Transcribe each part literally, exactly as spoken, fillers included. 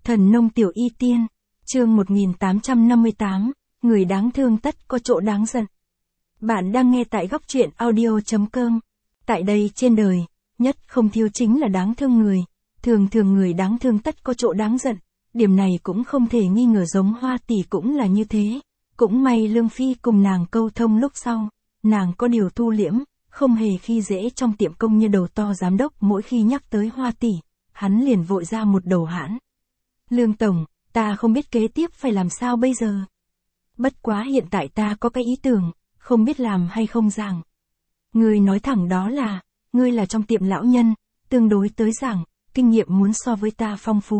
Thần nông tiểu y tiên, chương một nghìn tám trăm năm mươi tám, người đáng thương tất có chỗ đáng giận. Bạn đang nghe tại góc truyện audio chấm com. Tại đây trên đời, nhất không thiếu chính là đáng thương người. Thường thường người đáng thương tất có chỗ đáng giận. Điểm này cũng không thể nghi ngờ giống Hoa tỷ cũng là như thế. Cũng may Lương Phi cùng nàng câu thông lúc sau. Nàng có điều thu liễm, không hề khi dễ trong tiệm công như đầu to giám đốc mỗi khi nhắc tới Hoa tỷ. Hắn liền vội ra một đầu hãn. Lương Tổng, ta không biết kế tiếp phải làm sao bây giờ. Bất quá hiện tại ta có cái ý tưởng, không biết làm hay không giảng. Ngươi nói thẳng đó là, ngươi là trong tiệm lão nhân, tương đối tới giảng, kinh nghiệm muốn so với ta phong phú.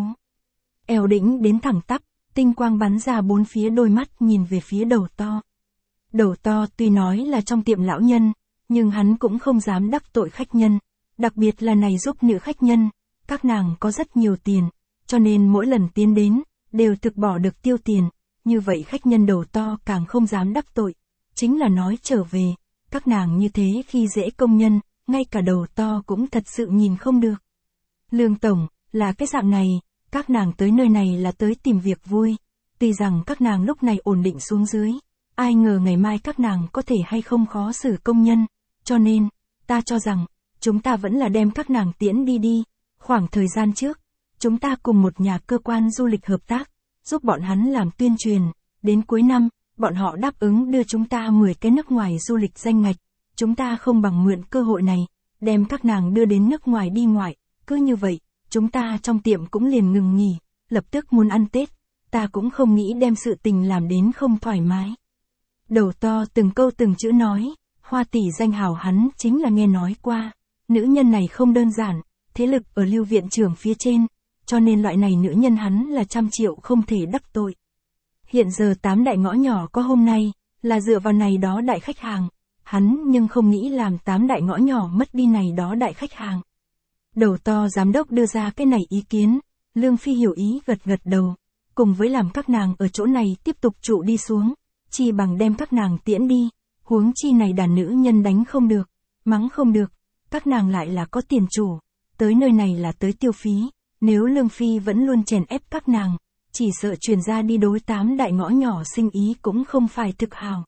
Eo đĩnh đến thẳng tắp, tinh quang bắn ra bốn phía đôi mắt nhìn về phía đầu to. Đầu to tuy nói là trong tiệm lão nhân, nhưng hắn cũng không dám đắc tội khách nhân, đặc biệt là này giúp nữ khách nhân, các nàng có rất nhiều tiền. Cho nên mỗi lần tiến đến, đều thực bỏ được tiêu tiền, như vậy khách nhân đầu to càng không dám đắc tội. Chính là nói trở về, các nàng như thế khi dễ công nhân, ngay cả đầu to cũng thật sự nhìn không được. Lương Tổng, là cái dạng này, các nàng tới nơi này là tới tìm việc vui, tuy rằng các nàng lúc này ổn định xuống dưới, ai ngờ ngày mai các nàng có thể hay không khó xử công nhân, cho nên, ta cho rằng, chúng ta vẫn là đem các nàng tiễn đi đi, khoảng thời gian trước. Chúng ta cùng một nhà cơ quan du lịch hợp tác, giúp bọn hắn làm tuyên truyền, đến cuối năm, bọn họ đáp ứng đưa chúng ta mười cái nước ngoài du lịch danh ngạch, chúng ta không bằng mượn cơ hội này, đem các nàng đưa đến nước ngoài đi ngoại, cứ như vậy, chúng ta trong tiệm cũng liền ngừng nghỉ, lập tức muốn ăn Tết, ta cũng không nghĩ đem sự tình làm đến không thoải mái. Đầu to từng câu từng chữ nói, Hoa tỷ danh hào hắn chính là nghe nói qua, nữ nhân này không đơn giản, thế lực ở Lưu viện trưởng phía trên. Cho nên loại này nữ nhân hắn là trăm triệu không thể đắc tội. Hiện giờ tám đại ngõ nhỏ có hôm nay, là dựa vào này đó đại khách hàng. Hắn nhưng không nghĩ làm tám đại ngõ nhỏ mất đi này đó đại khách hàng. Đầu to giám đốc đưa ra cái này ý kiến, Lương Phi hiểu ý gật gật đầu. Cùng với làm các nàng ở chỗ này tiếp tục trụ đi xuống, chi bằng đem các nàng tiễn đi. Huống chi này đàn nữ nhân đánh không được, mắng không được, các nàng lại là có tiền chủ. Tới nơi này là tới tiêu phí. Nếu Lương Phi vẫn luôn chèn ép các nàng, chỉ sợ truyền ra đi đối tám đại ngõ nhỏ sinh ý cũng không phải thực hào.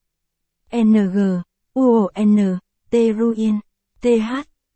en giê, u o en, T Ruin, T H,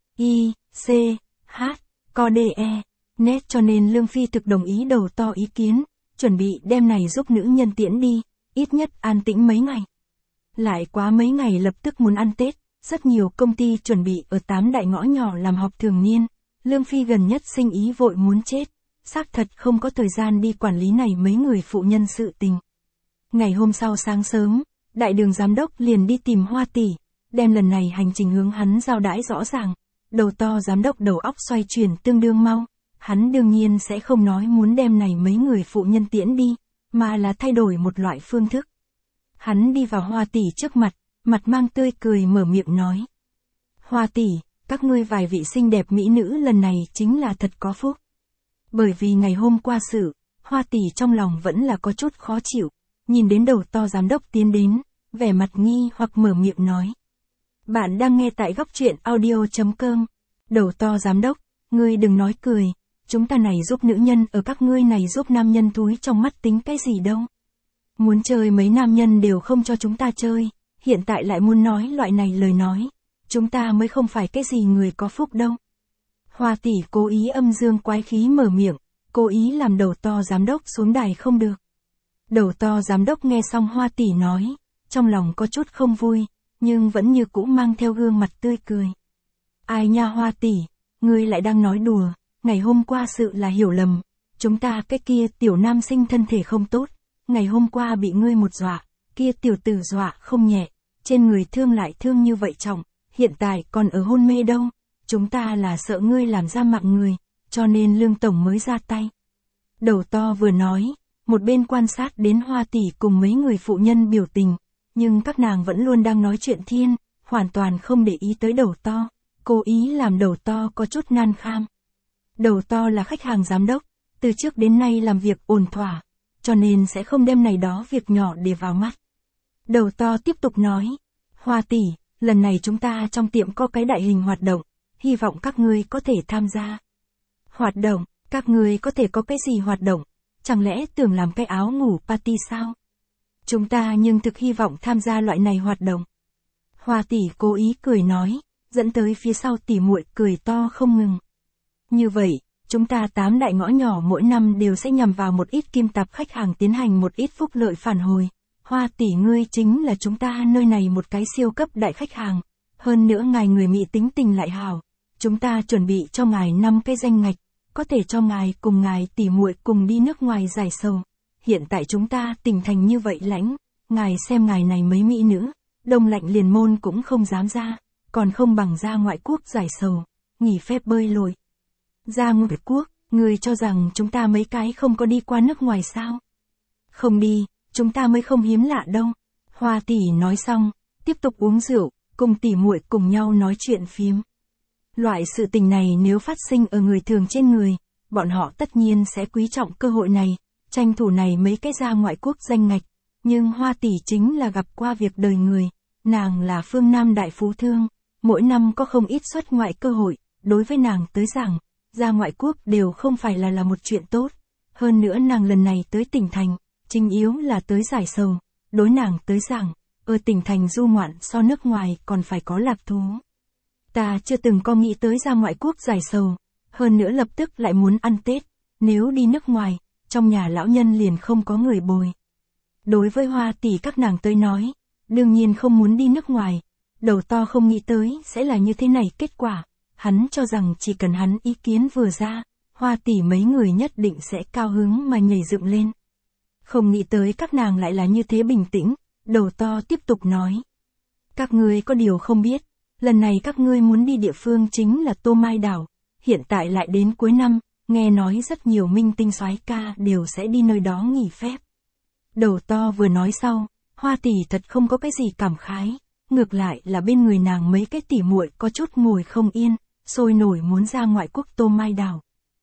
I, C, H, Co D E, net cho nên Lương Phi thực đồng ý đầu to ý kiến, chuẩn bị đem này giúp nữ nhân tiễn đi, ít nhất an tĩnh mấy ngày. Lại quá mấy ngày lập tức muốn ăn Tết, rất nhiều công ty chuẩn bị ở tám đại ngõ nhỏ làm họp thường niên. Lương Phi gần nhất sinh ý vội muốn chết, xác thật không có thời gian đi quản lý này mấy người phụ nhân sự tình. Ngày hôm sau sáng sớm, đại đường giám đốc liền đi tìm Hoa tỷ, đem lần này hành trình hướng hắn giao đãi rõ ràng. Đầu to giám đốc đầu óc xoay chuyển tương đương mau, hắn đương nhiên sẽ không nói muốn đem này mấy người phụ nhân tiễn đi, mà là thay đổi một loại phương thức. Hắn đi vào Hoa tỷ trước mặt, mặt mang tươi cười mở miệng nói. Hoa tỷ, các ngươi vài vị xinh đẹp mỹ nữ lần này chính là thật có phúc. Bởi vì ngày hôm qua sự, Hoa tỷ trong lòng vẫn là có chút khó chịu, nhìn đến đầu to giám đốc tiến đến, vẻ mặt nghi hoặc mở miệng nói. Bạn đang nghe tại góc truyện audio chấm com. Đầu to giám đốc, ngươi đừng nói cười, chúng ta này giúp nữ nhân ở các ngươi này giúp nam nhân thúi trong mắt tính cái gì đâu. Muốn chơi mấy nam nhân đều không cho chúng ta chơi, hiện tại lại muốn nói loại này lời nói. Chúng ta mới không phải cái gì người có phúc đâu. Hoa tỷ cố ý âm dương quái khí mở miệng, cố ý làm đầu to giám đốc xuống đài không được. Đầu to giám đốc nghe xong Hoa tỷ nói, trong lòng có chút không vui, nhưng vẫn như cũ mang theo gương mặt tươi cười. Ai nha Hoa tỷ, ngươi lại đang nói đùa, ngày hôm qua sự là hiểu lầm, chúng ta cái kia tiểu nam sinh thân thể không tốt, ngày hôm qua bị ngươi một dọa, kia tiểu tử dọa không nhẹ, trên người thương lại thương như vậy trọng. Hiện tại còn ở hôn mê đâu, chúng ta là sợ ngươi làm ra mạng người, cho nên Lương Tổng mới ra tay. Đầu to vừa nói, một bên quan sát đến Hoa tỷ cùng mấy người phụ nhân biểu tình, nhưng các nàng vẫn luôn đang nói chuyện thiên, hoàn toàn không để ý tới đầu to, cố ý làm đầu to có chút nan kham. Đầu to là khách hàng giám đốc, từ trước đến nay làm việc ổn thỏa, cho nên sẽ không đem này đó việc nhỏ để vào mắt. Đầu to tiếp tục nói, Hoa tỷ, lần này chúng ta trong tiệm có cái đại hình hoạt động, hy vọng các ngươi có thể tham gia. Hoạt động, các ngươi có thể có cái gì hoạt động? chẳng lẽ tưởng làm cái áo ngủ party sao? Chúng ta nhưng thực hy vọng tham gia loại này hoạt động. Hoa tỷ cố ý cười nói, dẫn tới phía sau tỷ muội cười to không ngừng. Như vậy, chúng ta tám đại ngõ nhỏ mỗi năm đều sẽ nhằm vào một ít kim tạp khách hàng tiến hành một ít phúc lợi phản hồi. Hoa tỷ ngươi chính là chúng ta nơi này một cái siêu cấp đại khách hàng. Hơn nữa ngài người Mỹ tính tình lại hảo. Chúng ta chuẩn bị cho ngài năm cái danh ngạch, có thể cho ngài cùng ngài tỷ muội cùng đi nước ngoài giải sầu. Hiện tại chúng ta tỉnh thành như vậy lãnh, ngài xem ngài này mấy mỹ nữ, đông lạnh liền môn cũng không dám ra, còn không bằng ra ngoại quốc giải sầu, nghỉ phép bơi lội. Ra ngoại quốc, người cho rằng chúng ta mấy cái không có đi qua nước ngoài sao? Không đi, chúng ta mới không hiếm lạ đâu. Hoa tỷ nói xong, tiếp tục uống rượu, cùng tỷ muội cùng nhau nói chuyện phiếm. Loại sự tình này nếu phát sinh ở người thường trên người, bọn họ tất nhiên sẽ quý trọng cơ hội này, tranh thủ này mấy cái ra ngoại quốc danh ngạch. Nhưng Hoa tỷ chính là gặp qua việc đời người, nàng là phương Nam đại phú thương, mỗi năm có không ít xuất ngoại cơ hội, đối với nàng tới rằng, ra ngoại quốc đều không phải là là một chuyện tốt. Hơn nữa nàng lần này tới tỉnh thành, chính yếu là tới giải sầu, đối nàng tới rằng, ở tỉnh thành du ngoạn so nước ngoài còn phải có lạc thú. Ta chưa từng có nghĩ tới ra ngoại quốc giải sầu, hơn nữa lập tức lại muốn ăn Tết, nếu đi nước ngoài, trong nhà lão nhân liền không có người bồi. Đối với Hoa tỷ các nàng tới nói, đương nhiên không muốn đi nước ngoài, đầu to không nghĩ tới sẽ là như thế này kết quả, hắn cho rằng chỉ cần hắn ý kiến vừa ra, Hoa tỷ mấy người nhất định sẽ cao hứng mà nhảy dựng lên. Không nghĩ tới các nàng lại là như thế bình tĩnh, đầu to tiếp tục nói. Các ngươi có điều không biết, lần này các ngươi muốn đi địa phương chính là Tô Mai đảo, hiện tại lại đến cuối năm, nghe nói rất nhiều minh tinh soái ca đều sẽ đi nơi đó nghỉ phép. Đầu to vừa nói sau, Hoa tỷ thật không có cái gì cảm khái, ngược lại là bên người nàng mấy cái tỷ muội có chút ngồi không yên, sôi nổi muốn ra ngoại quốc Tô Mai đảo.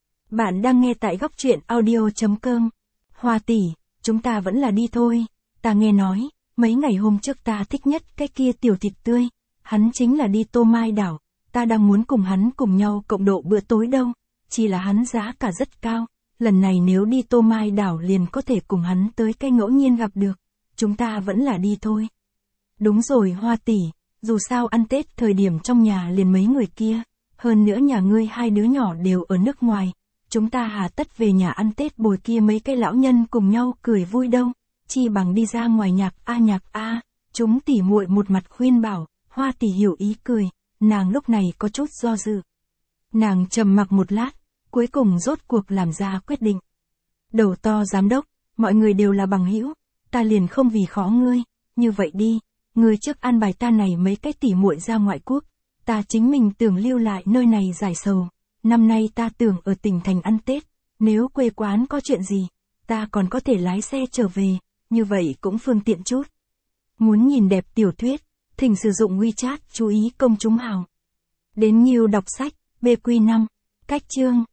Bạn đang nghe tại góc truyện audio chấm com. Hoa tỷ, chúng ta vẫn là đi thôi, ta nghe nói, mấy ngày hôm trước ta thích nhất cái kia tiểu thịt tươi, hắn chính là đi Tô Mai đảo, ta đang muốn cùng hắn cùng nhau cộng độ bữa tối đâu, chỉ là hắn giá cả rất cao, lần này nếu đi Tô Mai đảo liền có thể cùng hắn tới cái ngẫu nhiên gặp được, chúng ta vẫn là đi thôi. Đúng rồi Hoa tỷ, dù sao ăn Tết thời điểm trong nhà liền mấy người kia, hơn nữa nhà ngươi hai đứa nhỏ đều ở nước ngoài, chúng ta hà tất về nhà ăn Tết bồi kia mấy cái lão nhân cùng nhau cười vui đâu, chi bằng đi ra ngoài nhạc a nhạc a. Chúng tỷ muội một mặt khuyên bảo, Hoa tỷ hiểu ý cười, nàng lúc này có chút do dự. Nàng trầm mặc một lát, cuối cùng rốt cuộc làm ra quyết định. Đầu to giám đốc, mọi người đều là bằng hữu, ta liền không vì khó ngươi, như vậy đi, ngươi trước an bài ta này mấy cái tỷ muội ra ngoại quốc, ta chính mình tưởng lưu lại nơi này giải sầu, năm nay ta tưởng ở tỉnh thành ăn Tết, nếu quê quán có chuyện gì, ta còn có thể lái xe trở về, như vậy cũng phương tiện chút. Muốn nhìn đẹp tiểu thuyết, thỉnh sử dụng WeChat chú ý công chúng hào. Đến nhiều đọc sách, bê quy năm, cách chương.